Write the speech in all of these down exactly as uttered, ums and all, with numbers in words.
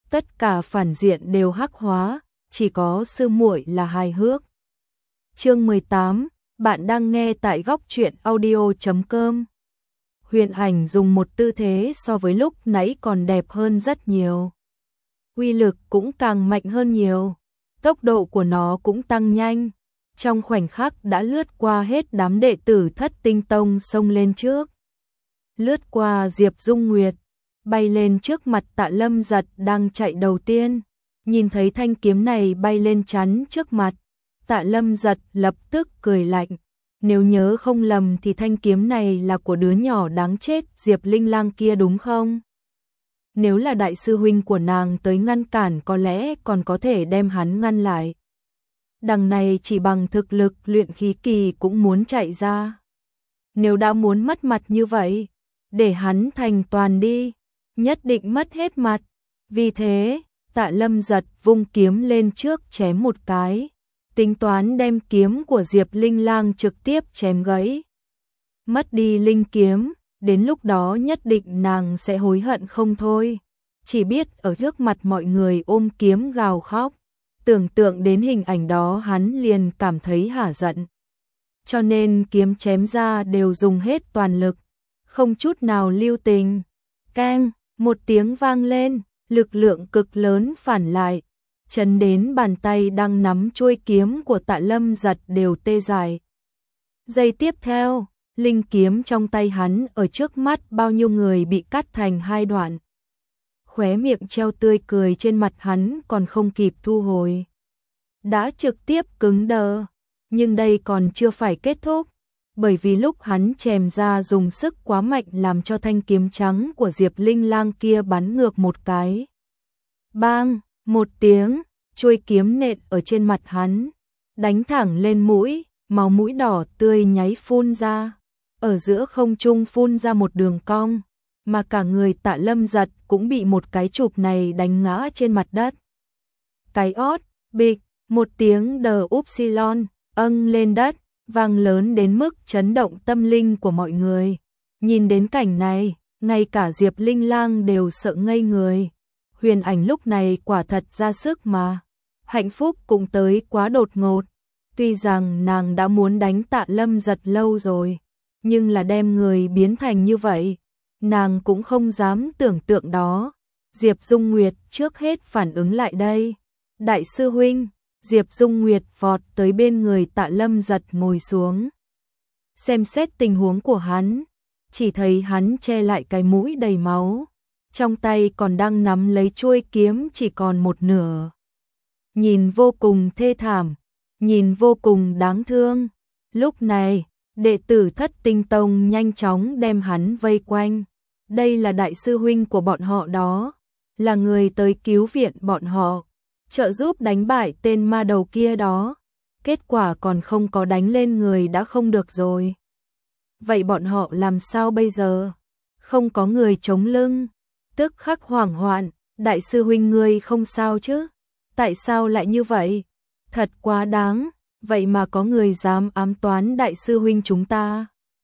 tất cả phản diện đều hắc hóa, chỉ có sư muội là hài hước. Chương mười tám, bạn đang nghe tại góc truyện audio chấm com. Huyền Ảnh dùng một tư thế so với lúc nãy còn đẹp hơn rất nhiều. Uy lực cũng càng mạnh hơn nhiều, tốc độ của nó cũng tăng nhanh, trong khoảnh khắc đã lướt qua hết đám đệ tử Thất Tinh Tông xông lên trước. Lướt qua Diệp Dung Nguyệt, bay lên trước mặt Tạ Lâm Giật đang chạy đầu tiên, nhìn thấy thanh kiếm này bay lên chắn trước mặt, Tạ Lâm Giật lập tức cười lạnh, nếu nhớ không lầm thì thanh kiếm này là của đứa nhỏ đáng chết Diệp Linh Lang kia đúng không? Nếu là đại sư huynh của nàng tới ngăn cản có lẽ còn có thể đem hắn ngăn lại. Đằng này chỉ bằng thực lực luyện khí kỳ cũng muốn chạy ra. Nếu đã muốn mất mặt như vậy, để hắn thành toàn đi, nhất định mất hết mặt. Vì thế, Tạ Lâm Giật vung kiếm lên trước chém một cái, tính toán đem kiếm của Diệp Linh Lang trực tiếp chém gãy. Mất đi linh kiếm, đến lúc đó nhất định nàng sẽ hối hận không thôi. Chỉ biết ở trước mặt mọi người ôm kiếm gào khóc, tưởng tượng đến hình ảnh đó hắn liền cảm thấy hả giận. Cho nên kiếm chém ra đều dùng hết toàn lực, không chút nào lưu tình. Keng, một tiếng vang lên, lực lượng cực lớn phản lại, chấn đến bàn tay đang nắm chuôi kiếm của Tạ Lâm Giật đều tê dại. Giây tiếp theo, linh kiếm trong tay hắn ở trước mắt bao nhiêu người bị cắt thành hai đoạn. Khóe miệng treo tươi cười trên mặt hắn còn không kịp thu hồi, đã trực tiếp cứng đờ. Nhưng đây còn chưa phải kết thúc, bởi vì lúc hắn chém ra dùng sức quá mạnh làm cho thanh kiếm trắng của Diệp Linh Lang kia bắn ngược một cái. Bang, một tiếng, chuôi kiếm nện ở trên mặt hắn, đánh thẳng lên mũi, máu mũi đỏ tươi nháy phun ra, ở giữa không trung phun ra một đường cong, mà cả người Tạ Lâm Giật cũng bị một cái chụp này đánh ngã trên mặt đất. Cái ót, bịch, một tiếng đờ upsilon, âng lên đất, vang lớn đến mức chấn động tâm linh của mọi người. Nhìn đến cảnh này, ngay cả Diệp Linh Lang đều sợ ngây người. Huyền Ảnh lúc này quả thật ra sức mà. Hạnh phúc cũng tới quá đột ngột. Tuy rằng nàng đã muốn đánh Tạ Lâm Giật lâu rồi, nhưng là đem người biến thành như vậy, nàng cũng không dám tưởng tượng đó. Diệp Dung Nguyệt trước hết phản ứng lại đây. Đại sư huynh, Diệp Dung Nguyệt vọt tới bên người Tạ Lâm Giật ngồi xuống. Xem xét tình huống của hắn, chỉ thấy hắn che lại cái mũi đầy máu, trong tay còn đang nắm lấy chuôi kiếm chỉ còn một nửa. Nhìn vô cùng thê thảm, nhìn vô cùng đáng thương. Lúc này, đệ tử Thất Tinh Tông nhanh chóng đem hắn vây quanh. Đây là đại sư huynh của bọn họ đó, là người tới cứu viện bọn họ, trợ giúp đánh bại tên ma đầu kia đó. Kết quả còn không có đánh lên người đã không được rồi. Vậy bọn họ làm sao bây giờ? Không có người chống lưng, tức khắc hoảng hoạn. Đại sư huynh ngươi không sao chứ? Tại sao lại như vậy? Thật quá đáng, vậy mà có người dám ám toán đại sư huynh chúng ta.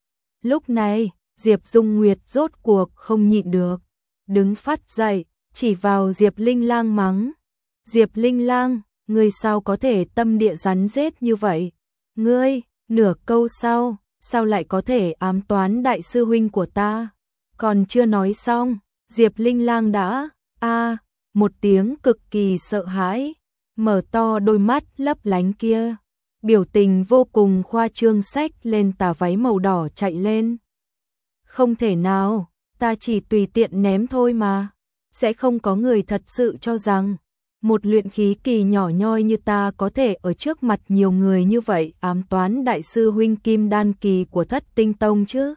Lúc này, Diệp Dung Nguyệt rốt cuộc không nhịn được, đứng phát dậy, chỉ vào Diệp Linh Lang mắng. Diệp Linh Lang, ngươi sao có thể tâm địa rắn rết như vậy? Ngươi, nửa câu sau, sao lại có thể ám toán đại sư huynh của ta? Còn chưa nói xong, Diệp Linh Lang đã, a, một tiếng cực kỳ sợ hãi, mở to đôi mắt lấp lánh kia, biểu tình vô cùng khoa trương xách lên tà váy màu đỏ chạy lên. Không thể nào, ta chỉ tùy tiện ném thôi mà, sẽ không có người thật sự cho rằng một luyện khí kỳ nhỏ nhoi như ta có thể ở trước mặt nhiều người như vậy ám toán đại sư huynh Kim Đan kỳ của Thất Tinh Tông chứ.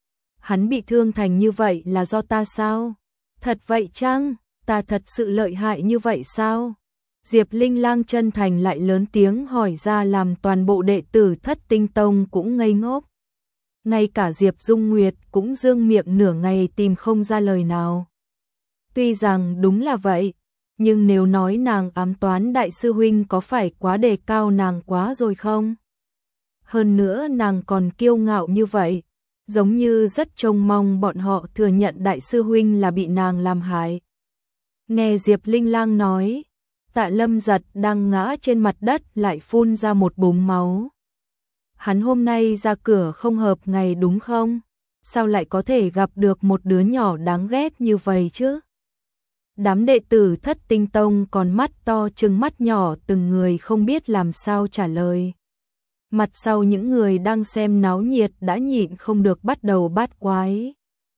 Hắn bị thương thành như vậy là do ta sao? Thật vậy chăng? Ta thật sự lợi hại như vậy sao? Diệp Linh Lang chân thành lại lớn tiếng hỏi ra làm toàn bộ đệ tử Thất Tinh Tông cũng ngây ngốc. Ngay cả Diệp Dung Nguyệt cũng dương miệng nửa ngày tìm không ra lời nào. Tuy rằng đúng là vậy, nhưng nếu nói nàng ám toán đại sư huynh có phải quá đề cao nàng quá rồi không? Hơn nữa nàng còn kiêu ngạo như vậy, giống như rất trông mong bọn họ thừa nhận đại sư huynh là bị nàng làm hại. Nghe Diệp Linh Lang nói, Tạ Lâm Giật đang ngã trên mặt đất lại phun ra một búng máu. Hắn hôm nay ra cửa không hợp ngày đúng không? Sao lại có thể gặp được một đứa nhỏ đáng ghét như vậy chứ? Đám đệ tử Thất Tinh Tông còn mắt to trừng mắt nhỏ, từng người không biết làm sao trả lời. Mặt sau những người đang xem náo nhiệt đã nhịn không được bắt đầu bát quái.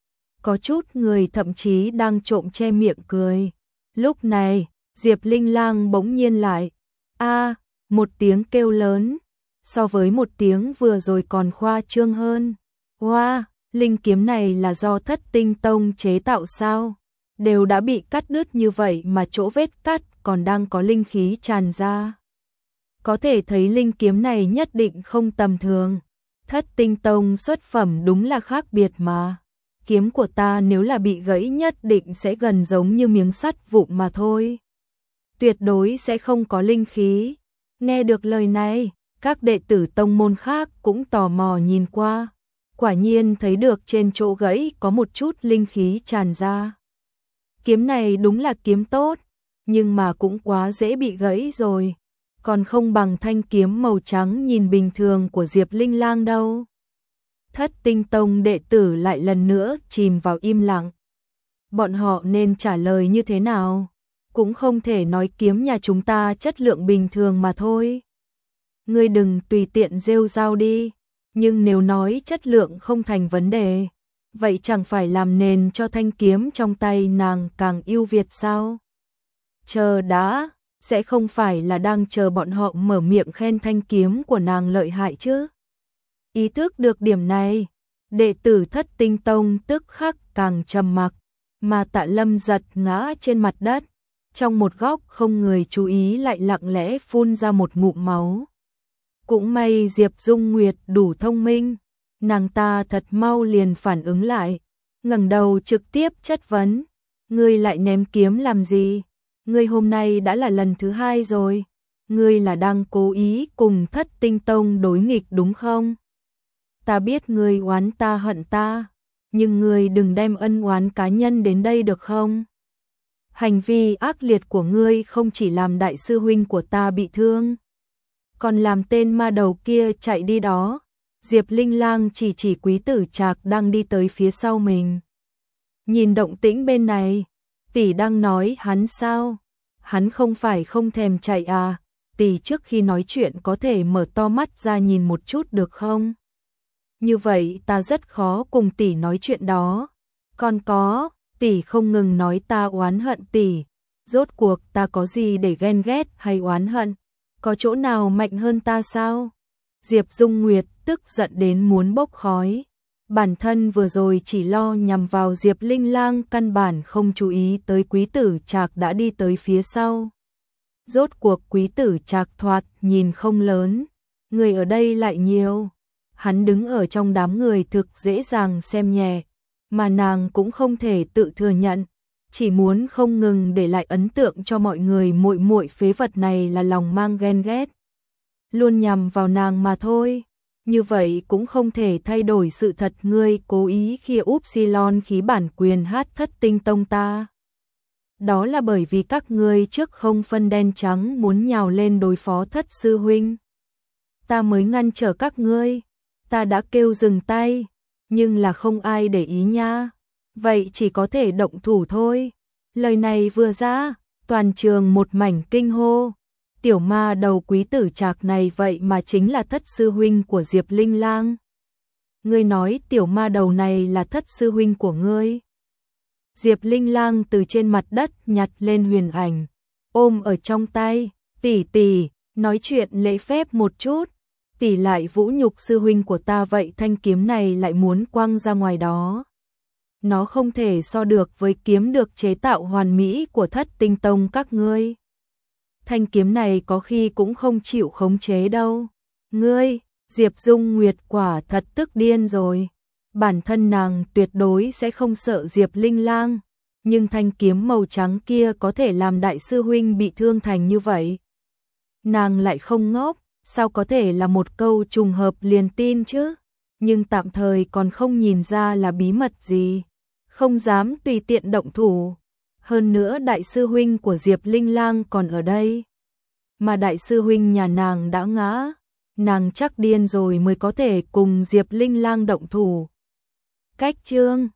Có chút người thậm chí đang trộm che miệng cười. Lúc này, Diệp Linh Lang bỗng nhiên lại, a, một tiếng kêu lớn, so với một tiếng vừa rồi còn khoa trương hơn. Wow, linh kiếm này là do Thất Tinh Tông chế tạo sao? Đều đã bị cắt đứt như vậy mà chỗ vết cắt còn đang có linh khí tràn ra. Có thể thấy linh kiếm này nhất định không tầm thường. Thất Tinh Tông xuất phẩm đúng là khác biệt mà. Kiếm của ta nếu là bị gãy nhất định sẽ gần giống như miếng sắt vụn mà thôi. Tuyệt đối sẽ không có linh khí. Nghe được lời này, các đệ tử tông môn khác cũng tò mò nhìn qua. Quả nhiên thấy được trên chỗ gãy có một chút linh khí tràn ra. Kiếm này đúng là kiếm tốt, nhưng mà cũng quá dễ bị gãy rồi. Còn không bằng thanh kiếm màu trắng nhìn bình thường của Diệp Linh Lang đâu. Thất Tinh Tông đệ tử lại lần nữa chìm vào im lặng. Bọn họ nên trả lời như thế nào? Cũng không thể nói kiếm nhà chúng ta chất lượng bình thường mà thôi. Ngươi đừng tùy tiện rêu rao đi, nhưng nếu nói chất lượng không thành vấn đề, vậy chẳng phải làm nền cho thanh kiếm trong tay nàng càng ưu việt sao? Chờ đã, sẽ không phải là đang chờ bọn họ mở miệng khen thanh kiếm của nàng lợi hại chứ? Ý thức được điểm này, đệ tử Thất Tinh Tông tức khắc càng trầm mặc, mà Tạ Lâm Giật ngã trên mặt đất, trong một góc không người chú ý lại lặng lẽ phun ra một ngụm máu. Cũng may Diệp Dung Nguyệt đủ thông minh, nàng ta thật mau liền phản ứng lại, ngẩng đầu trực tiếp chất vấn, ngươi lại ném kiếm làm gì? Ngươi hôm nay đã là lần thứ hai rồi, ngươi là đang cố ý cùng Thất Tinh Tông đối nghịch đúng không? Ta biết ngươi oán ta hận ta, nhưng ngươi đừng đem ân oán cá nhân đến đây được không? Hành vi ác liệt của ngươi không chỉ làm đại sư huynh của ta bị thương, còn làm tên ma đầu kia chạy đi đó. Diệp Linh Lang chỉ chỉ Quý Tử Trạc đang đi tới phía sau mình. Nhìn động tĩnh bên này, tỷ đang nói hắn sao? Hắn không phải không thèm chạy à? Tỷ trước khi nói chuyện có thể mở to mắt ra nhìn một chút được không? Như vậy ta rất khó cùng tỷ nói chuyện đó. Còn có, tỷ không ngừng nói ta oán hận tỷ. Rốt cuộc ta có gì để ghen ghét hay oán hận? Có chỗ nào mạnh hơn ta sao? Diệp Dung Nguyệt tức giận đến muốn bốc khói. Bản thân vừa rồi chỉ lo nhằm vào Diệp Linh Lang, căn bản không chú ý tới Quý Tử Trạc đã đi tới phía sau. Rốt cuộc Quý Tử Trạc thoạt nhìn không lớn, người ở đây lại nhiều. Hắn đứng ở trong đám người thực dễ dàng xem nhẹ, mà nàng cũng không thể tự thừa nhận, chỉ muốn không ngừng để lại ấn tượng cho mọi người muội muội phế vật này là lòng mang ghen ghét, luôn nhằm vào nàng mà thôi. Như vậy cũng không thể thay đổi sự thật ngươi cố ý khi Upsilon khí bản quyền hát Thất Tinh Tông ta. Đó là bởi vì các ngươi trước không phân đen trắng muốn nhào lên đối phó Thất sư huynh. Ta mới ngăn trở các ngươi, ta đã kêu dừng tay, nhưng là không ai để ý nha. Vậy chỉ có thể động thủ thôi. Lời này vừa ra, toàn trường một mảnh kinh hô. Tiểu ma đầu Quý Tử Trạc này vậy mà chính là Thất sư huynh của Diệp Linh Lang. Ngươi nói tiểu ma đầu này là Thất sư huynh của ngươi? Diệp Linh Lang từ trên mặt đất nhặt lên huyền ảnh, ôm ở trong tay, tỷ tỷ, nói chuyện lễ phép một chút, tỷ lại vũ nhục sư huynh của ta vậy thanh kiếm này lại muốn quăng ra ngoài đó. Nó không thể so được với kiếm được chế tạo hoàn mỹ của Thất Tinh Tông các ngươi. Thanh kiếm này có khi cũng không chịu khống chế đâu. Ngươi, Diệp Dung Nguyệt quả thật tức điên rồi. Bản thân nàng tuyệt đối sẽ không sợ Diệp Linh Lang, nhưng thanh kiếm màu trắng kia có thể làm đại sư huynh bị thương thành như vậy. Nàng lại không ngốc, sao có thể là một câu trùng hợp liền tin chứ? Nhưng tạm thời còn không nhìn ra là bí mật gì, không dám tùy tiện động thủ. Hơn nữa đại sư huynh của Diệp Linh Lang còn ở đây. Mà đại sư huynh nhà nàng đã ngã, nàng chắc điên rồi mới có thể cùng Diệp Linh Lang động thủ. Cách chương